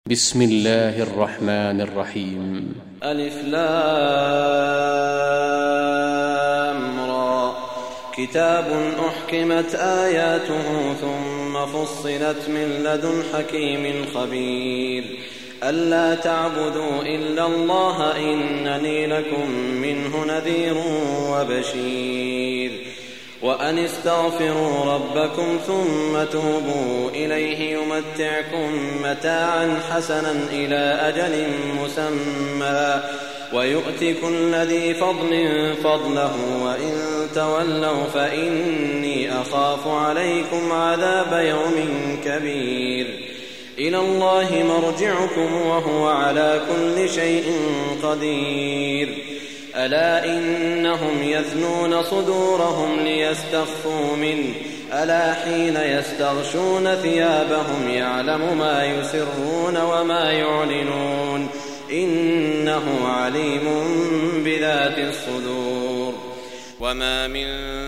بسم الله الرحمن الرحيم. ألف لام را. كتاب أحكمت آياته ثم فصلت من لدن حكيم خبير ألا تعبدوا إلا الله إنني لكم منه نذير وبشير وأن استغفروا ربكم ثم توبوا إليه يمتعكم متاعا حسنا إلى أجل مسمى ويؤت كل ذي فضل فضله وإن تولوا فإني أخاف عليكم عذاب يوم كبير إلى الله مرجعكم وهو على كل شيء قدير ألا إنهم يثنون صدورهم ليستخفوا منه ألا حين يستغشون ثيابهم يعلم ما يسرون وما يعلنون إنه عليم بذات الصدور وما من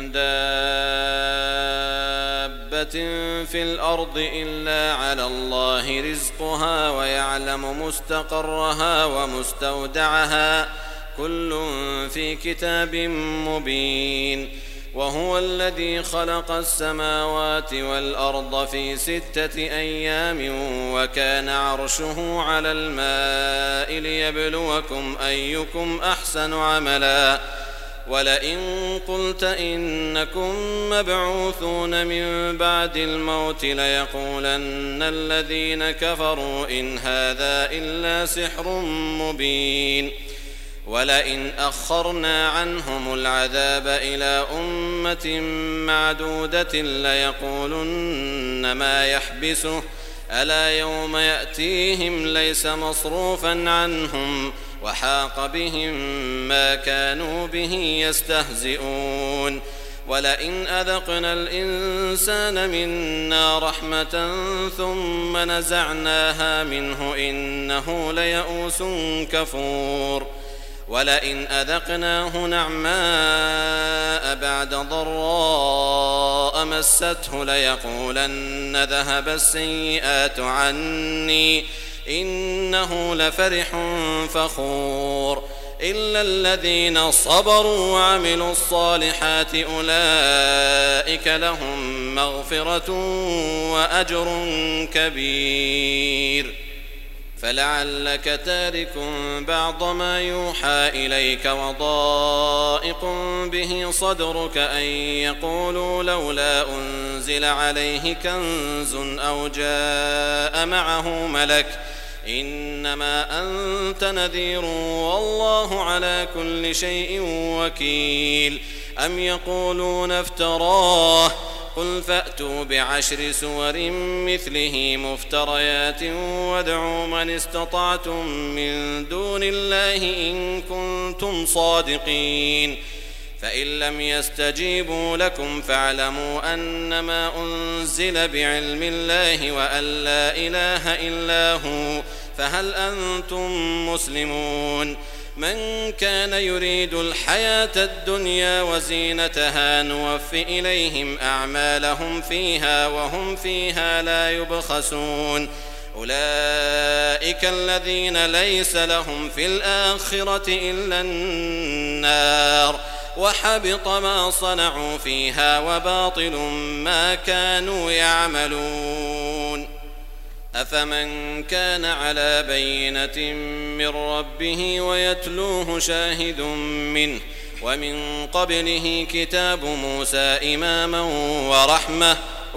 دابة في الأرض إلا على الله رزقها ويعلم مستقرها ومستودعها كل في كتاب مبين وهو الذي خلق السماوات والأرض في 6 أيام وكان عرشه على الماء ليبلوكم أيكم أحسن عملا ولئن قلت إنكم مبعوثون من بعد الموت ليقولن الذين كفروا إن هذا إلا سحر مبين ولئن أخرنا عنهم العذاب إلى أمة معدودة ليقولن ما يحبسه ألا يوم يأتيهم ليس مصروفا عنهم وحاق بهم ما كانوا به يستهزئون ولئن أذقنا الإنسان منا رحمة ثم نزعناها منه إنه ليئوس كفور ولئن أذقناه نعماء بعد ضراء مسته ليقولن ذهب السيئات عني إنه لفرح فخور إلا الذين صبروا وعملوا الصالحات أولئك لهم مغفرة وأجر كبير فلعلك تارك بعض ما يوحى إليك وضائق به صدرك أن يقولوا لولا أنزل عليه كنز أو جاء معه ملك إنما أنت نذير والله على كل شيء وكيل أم يقولون افتراه قل فأتوا ب10 سور مثله مفتريات وادعوا من استطعتم من دون الله إن كنتم صادقين فإن لم يستجيبوا لكم فاعلموا أنما أنزل بعلم الله وأن لا إله إلا هو فهل أنتم مسلمون من كان يريد الحياة الدنيا وزينتها نوف إليهم أعمالهم فيها وهم فيها لا يبخسون أولئك الذين ليس لهم في الآخرة إلا النار وحبط ما صنعوا فيها وباطل ما كانوا يعملون أفمن كان على بينة من ربه ويتلوه شاهد منه ومن قبله كتاب موسى إماما ورحمة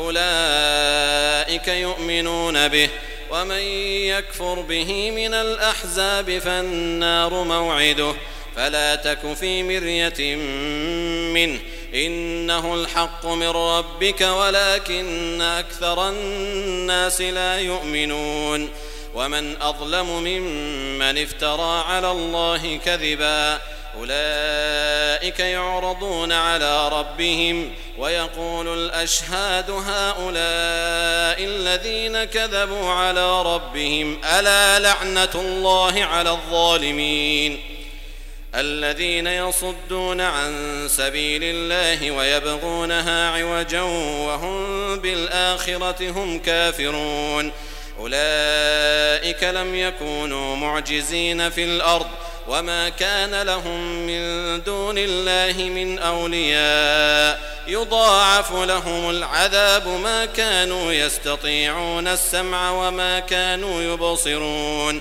أولئك يؤمنون به ومن يكفر به من الأحزاب فالنار موعده فلا تك في مرية منه إنه الحق من ربك ولكن أكثر الناس لا يؤمنون ومن أظلم ممن افترى على الله كذبا أولئك يعرضون على ربهم ويقول الأشهاد هؤلاء الذين كذبوا على ربهم ألا لعنة الله على الظالمين الذين يصدون عن سبيل الله ويبغونها عوجا وهم بالآخرة هم كافرون أولئك لم يكونوا معجزين في الأرض وما كان لهم من دون الله من أولياء يضاعف لهم العذاب ما كانوا يستطيعون السمع وما كانوا يبصرون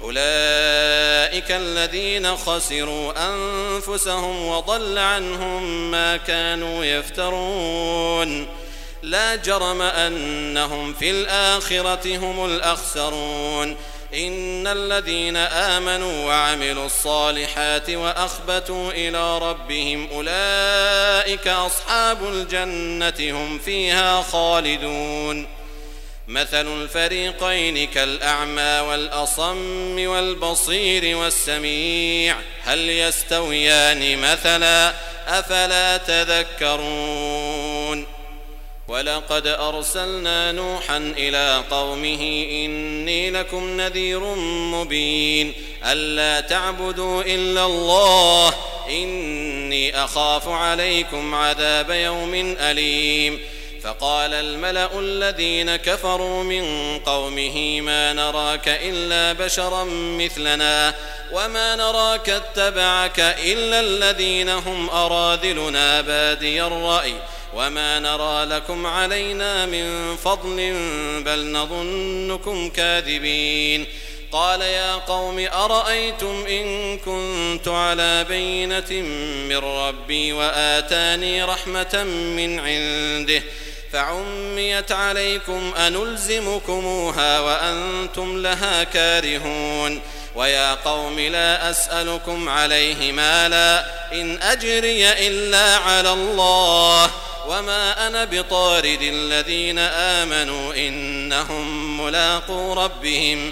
أولئك الذين خسروا أنفسهم وضل عنهم ما كانوا يفترون لا جرم أنهم في الآخرة هم الأخسرون إن الذين آمنوا وعملوا الصالحات وأخبتوا إلى ربهم أولئك أصحاب الجنة هم فيها خالدون مثل الفريقين كالأعمى والأصم والبصير والسميع هل يستويان مثلا أفلا تذكرون ولقد أرسلنا نوحا إلى قومه إني لكم نذير مبين ألا تعبدوا إلا الله إني أخاف عليكم عذاب يوم أليم فقال الملأ الذين كفروا من قومه ما نراك إلا بشرا مثلنا وما نراك اتبعك إلا الذين هم أراذلنا بادي الرأي وما نرى لكم علينا من فضل بل نظنكم كاذبين قال يا قوم أرأيتم إن كنت على بينة من ربي وآتاني رحمة من عنده فعميت عليكم أنلزمكموها وأنتم لها كارهون ويا قوم لا أسألكم عليه مالا إن أجري إلا على الله وما أنا بطارد الذين آمنوا إنهم ملاقو ربهم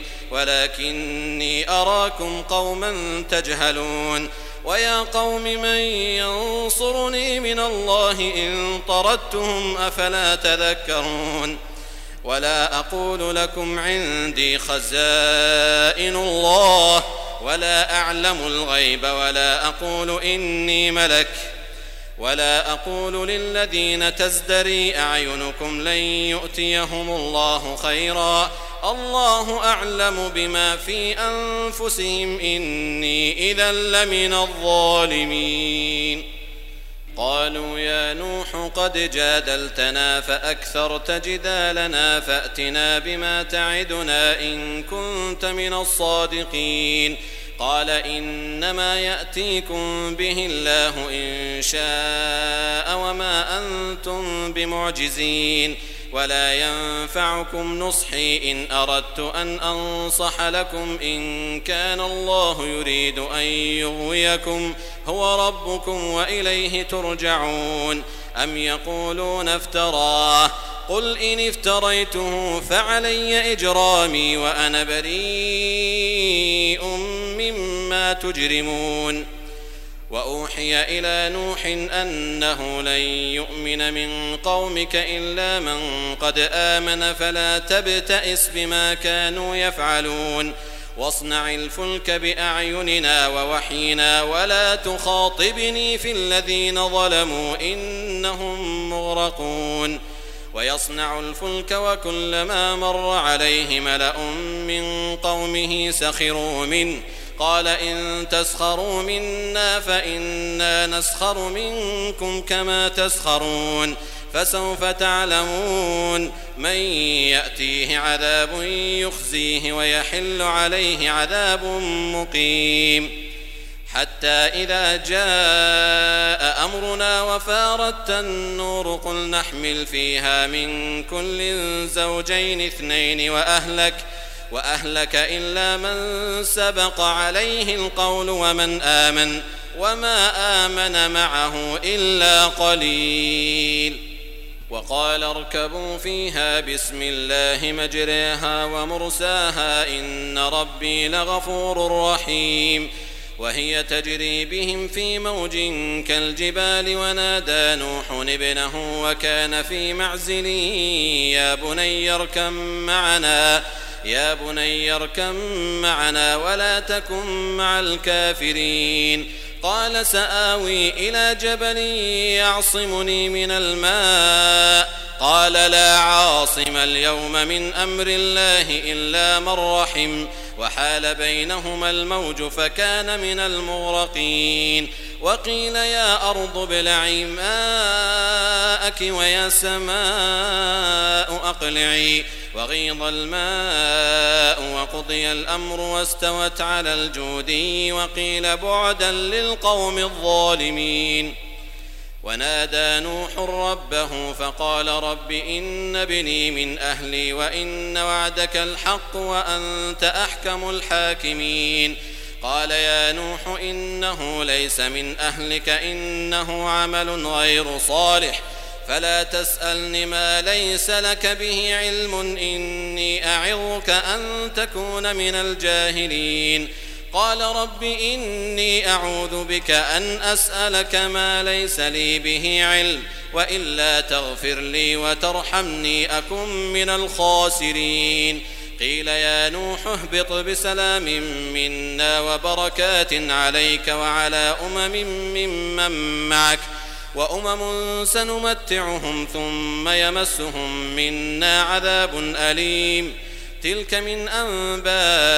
ولكني أراكم قوما تجهلون ويا قوم من ينصرني من الله إن طردتهم أفلا تذكرون ولا أقول لكم عندي خزائن الله ولا أعلم الغيب ولا أقول إني ملك ولا أقول للذين تزدري أعينكم لن يؤتيهم الله خيرا الله أعلم بما في أنفسهم إني إذا لمن الظالمين قالوا يا نوح قد جادلتنا فأكثرت جدالنا فأتنا بما تعدنا إن كنت من الصادقين قال إنما يأتيكم به الله إن شاء وما أنتم بمعجزين ولا ينفعكم نصحي إن أردت أن أنصح لكم إن كان الله يريد أن يغويكم هو ربكم وإليه ترجعون أم يقولون افتراه قل إن افتريته فعلي إجرامي وأنا بريء مما تجرمون وأوحي إلى نوح أنه لن يؤمن من قومك إلا من قد آمن فلا تبتئس بما كانوا يفعلون واصنع الفلك بأعيننا ووحينا ولا تخاطبني في الذين ظلموا إنهم مغرقون ويصنع الفلك وكلما مر عليه ملأ من قومه سخروا منه قال إن تسخروا منا فإنا نسخر منكم كما تسخرون فسوف تعلمون من يأتيه عذاب يخزيه ويحل عليه عذاب مقيم حتى إذا جاء أمرنا وفارت النور قل نحمل فيها من كل زوجين اثنين وأهلك إلا من سبق عليه القول ومن آمن وما آمن معه إلا قليل وقال اركبوا فيها بسم الله مجريها ومرساها إن ربي لغفور رحيم وهي تجري بهم في موج كالجبال ونادى نوح ابنه وكان في معزل يا بني اركم معنا ولا تكن مع الكافرين قال سآوي إلى جبل يعصمني من الماء قال لا عاصم اليوم من أمر الله إلا من رحم وحال بينهما الموج فكان من المغرقين وقيل يا أرض ابلعي ماءك ويا سماء أقلعي وغيض الماء وقضي الأمر واستوت على الجودي وقيل بعدا للقوم الظالمين ونادى نوح ربه فقال رب إن ابني من أهلي وإن وعدك الحق وأنت أحكم الحاكمين قال يا نوح إنه ليس من أهلك إنه عمل غير صالح فلا تسألني ما ليس لك به علم إني أعظك أن تكون من الجاهلين قال رب إني أعوذ بك أن أسألك ما ليس لي به علم وإلا تغفر لي وترحمني أكن من الخاسرين قيل يا نوح اهبط بسلام منا وبركات عليك وعلى ممن معك وأمم سنمتعهم ثم يمسهم منا عذاب أليم تلك من أنباء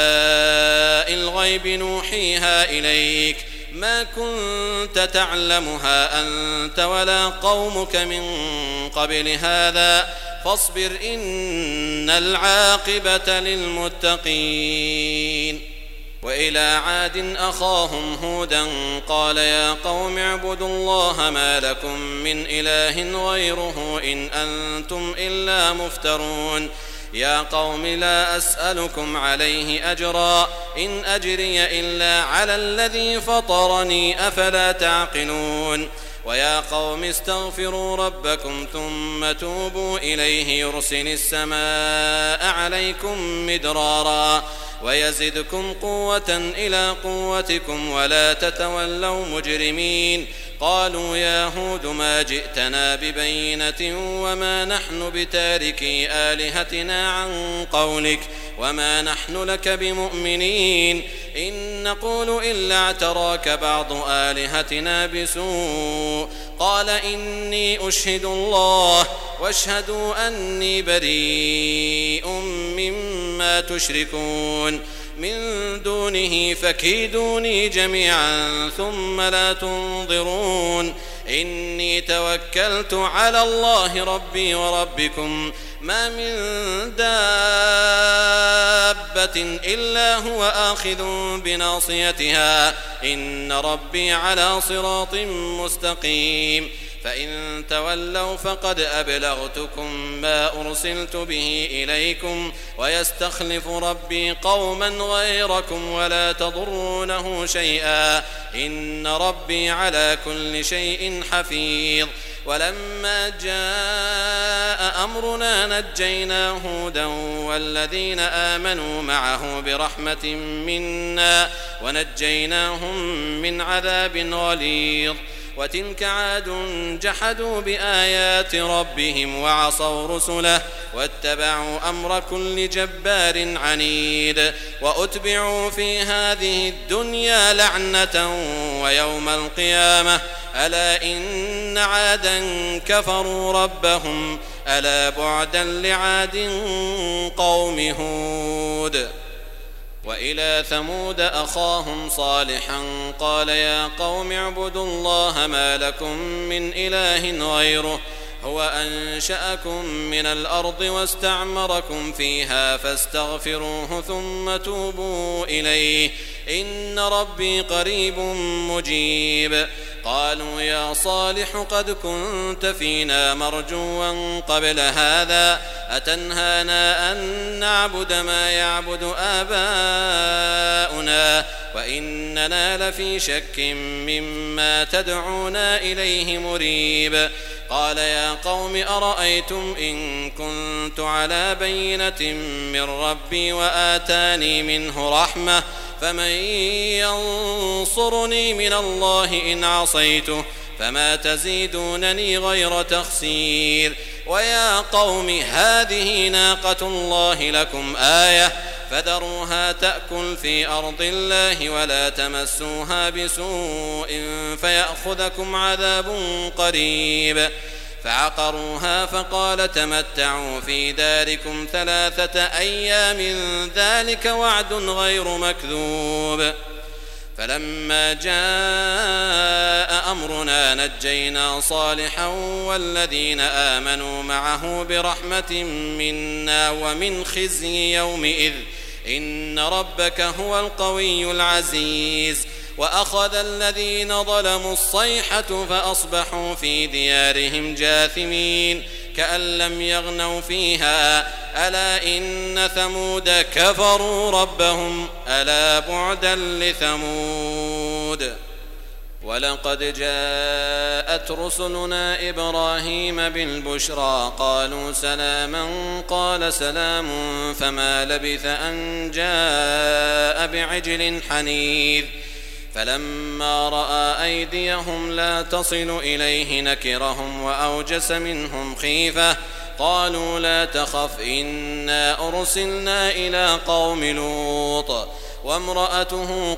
الغيب نوحيها إليك ما كنت تعلمها أنت ولا قومك من قبل هذا فاصبر إن العاقبة للمتقين وإلى عاد أخاهم هودا قال يا قوم اعبدوا الله ما لكم من إله غيره إن أنتم إلا مفترون يا قوم لا أسألكم عليه أجرا إن أجري إلا على الذي فطرني أفلا تعقلون ويا قوم استغفروا ربكم ثم توبوا إليه يرسل السماء عليكم مدرارا ويزدكم قوة إلى قوتكم ولا تتولوا مجرمين قالوا يا هود ما جئتنا ببينة وما نحن بتاركي آلهتنا عن قولك وما نحن لك بمؤمنين إن نقول إلا اعتراك بعض آلهتنا بسوء قال إني أشهد الله واشهدوا أني بريء مما تشركون من دونه فكيدوني جميعا ثم لا تنظرون إني توكلت على الله ربي وربكم ما من دابة إلا هو آخذ بناصيتها إن ربي على صراط مستقيم فإن تولوا فقد أبلغتكم ما أرسلت به إليكم ويستخلف ربي قوما غيركم ولا تضرونه شيئا إن ربي على كل شيء حفيظ ولما جاء أمرنا نجينا هودا والذين آمنوا معه برحمة منا ونجيناهم من عذاب غليظ وتلك عاد جحدوا بآيات ربهم وعصوا رسله واتبعوا أمر كل جبار عنيد وأتبعوا في هذه الدنيا لعنة ويوم القيامة ألا إن عادا كفروا ربهم ألا بعدا لعاد قوم هود وإلى ثمود أخاهم صالحا قال يا قوم اعبدوا الله ما لكم من إله غيره هو أنشأكم من الأرض واستعمركم فيها فاستغفروه ثم توبوا إليه إن ربي قريب مجيب قالوا يا صالح قد كنت فينا مرجوا قبل هذا أتنهانا أن نعبد ما يعبد آباؤنا وإننا لفي شك مما تدعونا إليه مريب قال يا قوم أرأيتم إن كنت على بينة من ربي وآتاني منه رحمة فمن ينصرني من الله إن عصيته فما تزيدونني غير تخسير ويا قوم هذه ناقة الله لكم آية فذروها تأكل في أرض الله ولا تمسوها بسوء فيأخذكم عذاب قريب فعقروها فقال تمتعوا في داركم 3 أيام ذلك وعد غير مكذوب. فلما جاء أمرنا نجينا صالحا والذين آمنوا معه برحمة منا ومن خزي يومئذ إن ربك هو القوي العزيز. وأخذ الذين ظلموا الصيحة فأصبحوا في ديارهم جاثمين كأن لم يغنوا فيها ألا إن ثمود كفروا ربهم ألا بعدا لثمود. ولقد جاءت رسلنا إبراهيم بالبشرى قالوا سلاما قال سلام فما لبث أن جاء بعجل حنيذ. فلما رأى أيديهم لا تصل إليه نكرهم وأوجس منهم خيفة قالوا لا تخف إنا أرسلنا إلى قوم لوط وامرأته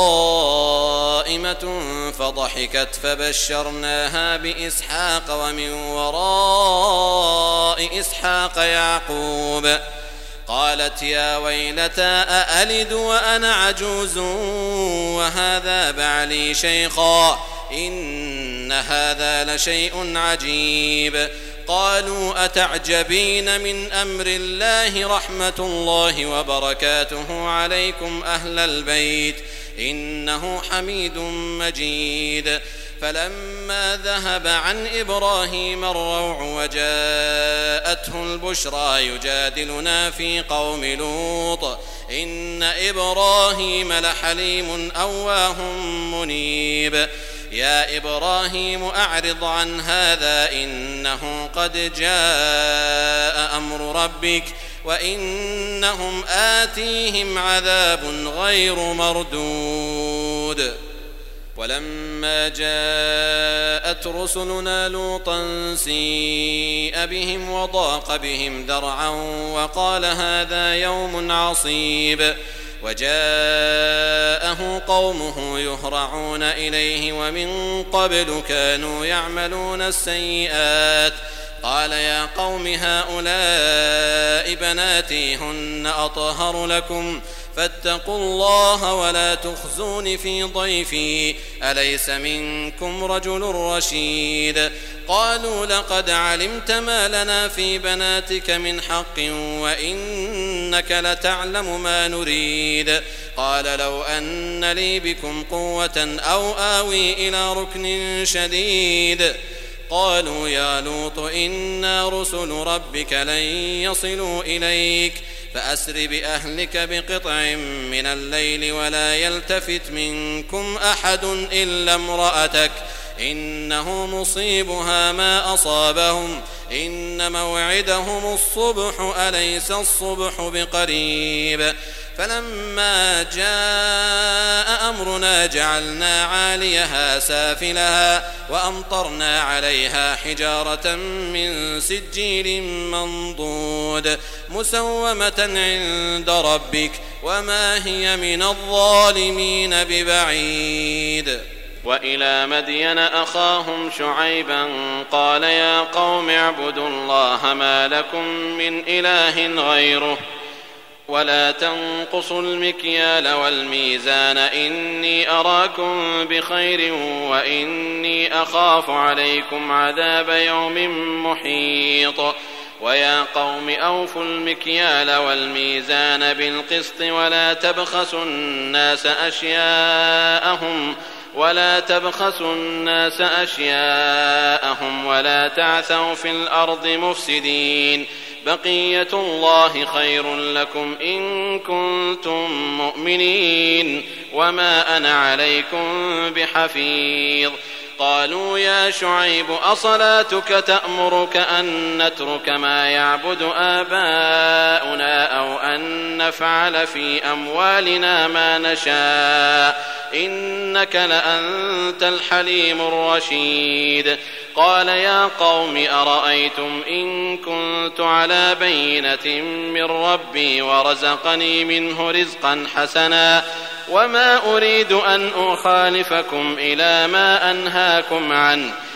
قائمة فضحكت فبشرناها بإسحاق ومن وراء إسحاق يعقوب. قالت يا ويلتى أألد وأنا عجوز وهذا بعلي شيخا إن هذا لشيء عجيب. قالوا أتعجبين من أمر الله رحمة الله وبركاته عليكم أهل البيت إنه حميد مجيد. فلما ذهب عن إبراهيم الروع وجاءته البشرى يجادلنا في قوم لوط إن إبراهيم لحليم أواه منيب. يا إبراهيم أعرض عن هذا إنه قد جاء أمر ربك وإنهم آتيهم عذاب غير مردود. ولما جاءت رسلنا لوطا سيء بهم وضاق بهم ذرعا وقال هذا يوم عصيب. وجاءه قومه يهرعون إليه ومن قبل كانوا يعملون السيئات قال يا قوم هؤلاء بناتي هن أطهر لكم فاتقوا الله ولا تخزون في ضيفي أليس منكم رجل رشيد. قالوا لقد علمت ما لنا في بناتك من حق وإنك لتعلم ما نريد. قال لو أن لي بكم قوة أو آوي إلى ركن شديد. قالوا يا لوط إنا رسل ربك لن يصلوا إليك فأسر بأهلك بقطع من الليل ولا يلتفت منكم أحد إلا امرأتك إنه مصيبها ما أصابهم إن موعدهم الصبح أليس الصبح بقريب. فلما جاء أمرنا جعلنا عاليها سافلها وأمطرنا عليها حجارة من سجيل منضود مسومة عند ربك وما هي من الظالمين ببعيد. وإلى مدين أخاهم شعيبا قال يا قوم اعبدوا الله ما لكم من إله غيره ولا تنقصوا المكيال والميزان إني أراكم بخير وإني أخاف عليكم عذاب يوم محيط. ويا قوم أوفوا المكيال والميزان بالقسط ولا تبخسوا الناس أشياءهم ولا تعثوا في الأرض مفسدين. بقية الله خير لكم إن كنتم مؤمنين وما أنا عليكم بحفيظ. قالوا يا شعيب أصلاتك تأمرك أن نترك ما يعبد آباؤنا أو أن نفعل في أموالنا ما نشاء إنك لأنت الحليم الرشيد. قال يا قوم أرأيتم إن كنت على بينة من ربي ورزقني منه رزقا حسنا وما أريد أن أخالفكم إلى ما أنهاكم عنه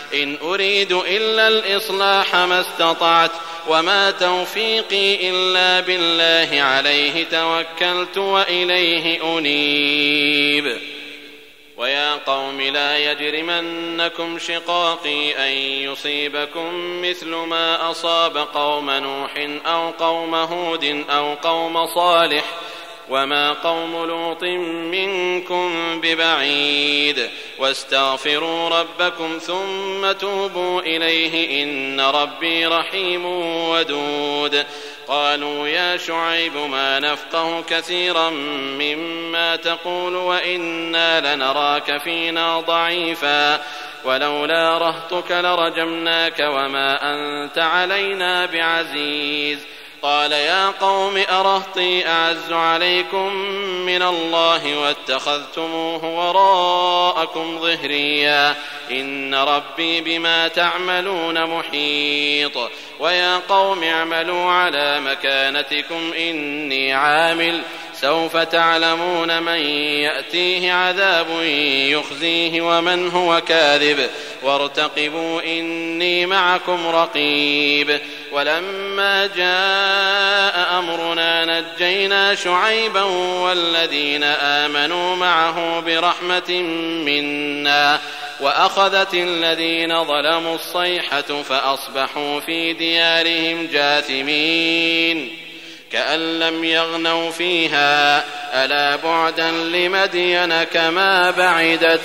إن أريد إلا الإصلاح ما استطعت وما توفيقي إلا بالله عليه توكلت وإليه أنيب ويا قوم لا يجرمنكم شقاقي أن يصيبكم مثل ما أصاب قوم نوح أو قوم هود أو قوم صالح وما قوم لوط منكم ببعيد واستغفروا ربكم ثم توبوا إليه إن ربي رحيم ودود قالوا يا شعيب ما نفقه كثيرا مما تقول وإنا لنراك فينا ضعيفا ولولا رهطك لرجمناك وما أنت علينا بعزيز قال يا قوم أرهطي أعز عليكم من الله واتخذتموه وراءكم ظهريا إن ربي بما تعملون محيط ويا قوم اعملوا على مكانتكم إني عامل سوف تعلمون من يأتيه عذاب يخزيه ومن هو كاذب وارتقبوا إني معكم رقيب ولما جاء أمرنا نجينا شعيبا والذين آمنوا معه برحمة منا وأخذت الذين ظلموا الصيحة فأصبحوا في ديارهم جاثمين كأن لم يغنوا فيها ألا بعدا لمدين كما بعدت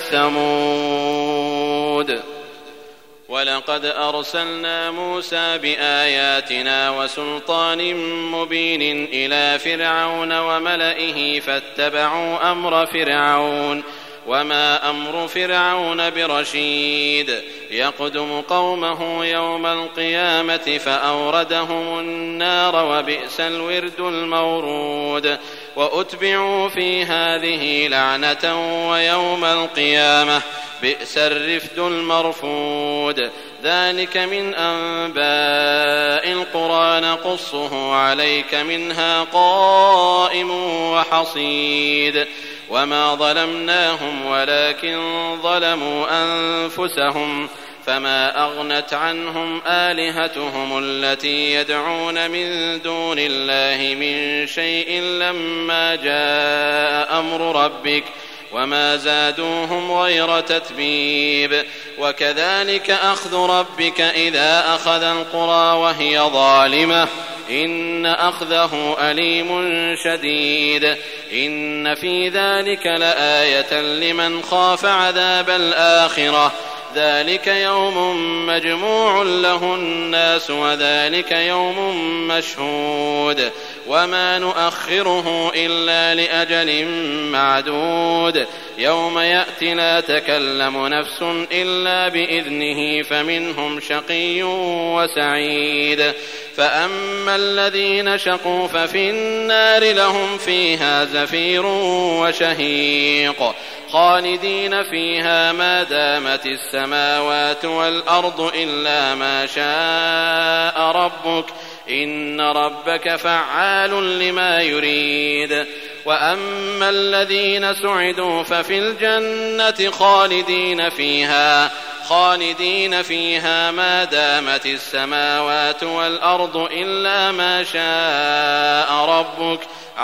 ثمود ولقد أرسلنا موسى بآياتنا وسلطان مبين إلى فرعون وملئه فاتبعوا أمر فرعون وما أمر فرعون برشيد يقدم قومه يوم القيامة فأوردهم النار وبئس الورد المورود وأتبعوا في هذه لعنة ويوم القيامة بئس الرفد المرفود ذلك من أنباء القرى نقصه عليك منها قائم وحصيد وما ظلمناهم ولكن ظلموا أنفسهم فما أغنت عنهم آلهتهم التي يدعون من دون الله من شيء لما جاء أمر ربك وما زادوهم غير تتبيب وكذلك أخذ ربك إذا أخذ القرى وهي ظالمة إن أخذه أليم شديد إن في ذلك لآية لمن خاف عذاب الآخرة ذلك يوم مجموع له الناس وذلك يوم مشهود وما نؤخره إلا لأجل معدود يوم يأتي لا تكلم نفس إلا بإذنه فمنهم شقي وسعيد فأما الذين شقوا ففي النار لهم فيها زفير وشهيق خالدين فيها ما دامت السماوات والأرض إلا ما شاء ربك إن ربك فعال لما يريد وأما الذين سعدوا ففي الجنة خالدين فيها ما دامت السماوات والأرض إلا ما شاء ربك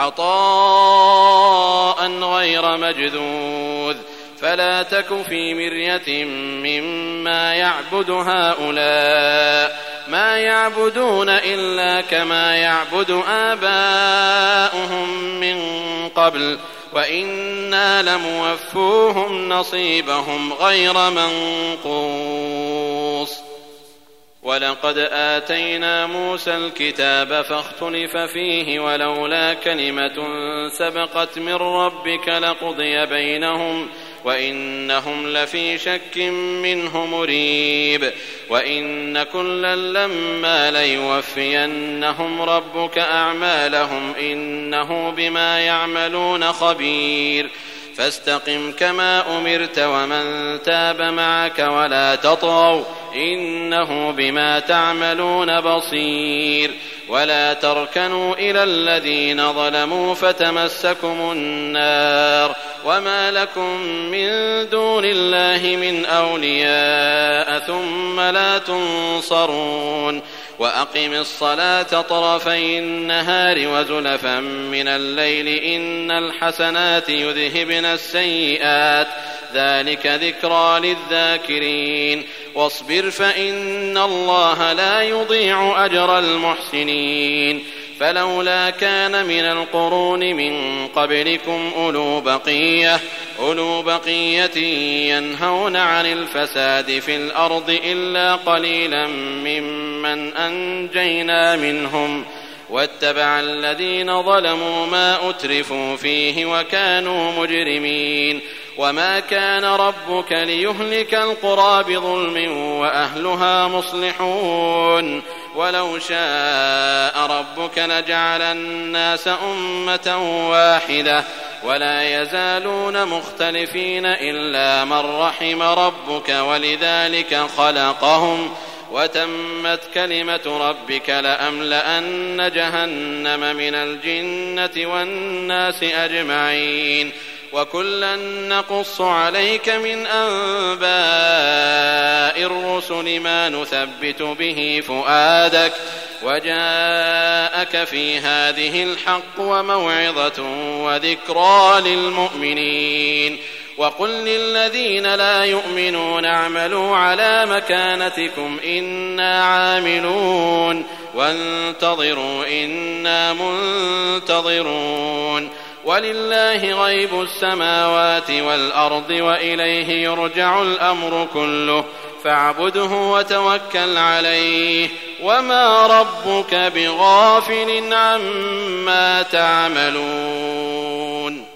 عطاء غير مجذوذ فلا تك في مرية مما يعبد هؤلاء ما يعبدون إلا كما يعبد آباؤهم من قبل وإنا لموفوهم نصيبهم غير منقوص ولقد آتينا موسى الكتاب فاختلف فيه ولولا كلمة سبقت من ربك لقضي بينهم وإنهم لفي شك منه مريب وإن كلا لما ليوفينهم ربك أعمالهم إنه بما يعملون خبير فاستقم كما أمرت ومن تاب معك ولا تطغوا إنه بما تعملون بصير ولا تركنوا إلى الذين ظلموا فتمسكم النار وما لكم من دون الله من أولياء ثم لا تنصرون وأقم الصلاة طرفي النهار وزلفا من الليل إن الحسنات يذهبن السيئات ذلك ذكرى للذاكرين واصبر فإن الله لا يضيع أجر المحسنين فلولا كان من القرون من قبلكم أولو بقية ينهون عن الفساد في الأرض إلا قليلا ممن أنجينا منهم واتبع الذين ظلموا ما أترفوا فيه وكانوا مجرمين وما كان ربك ليهلك القرى بظلم وأهلها مصلحون ولو شاء ربك لجعل الناس أمة واحدة ولا يزالون مختلفين إلا من رحم ربك ولذلك خلقهم وتمت كلمة ربك لأملأن جهنم من الجنة والناس أجمعين وكلا نقص عليك من أنباء الرسل ما نثبت به فؤادك وجاءك في هذه الحق وموعظة وذكرى للمؤمنين وقل للذين لا يؤمنون اعملوا على مكانتكم إنا عاملون وانتظروا إنا منتظرون ولله غيب السماوات والأرض وإليه يرجع الأمر كله فاعبده وتوكل عليه وما ربك بغافل عما تعملون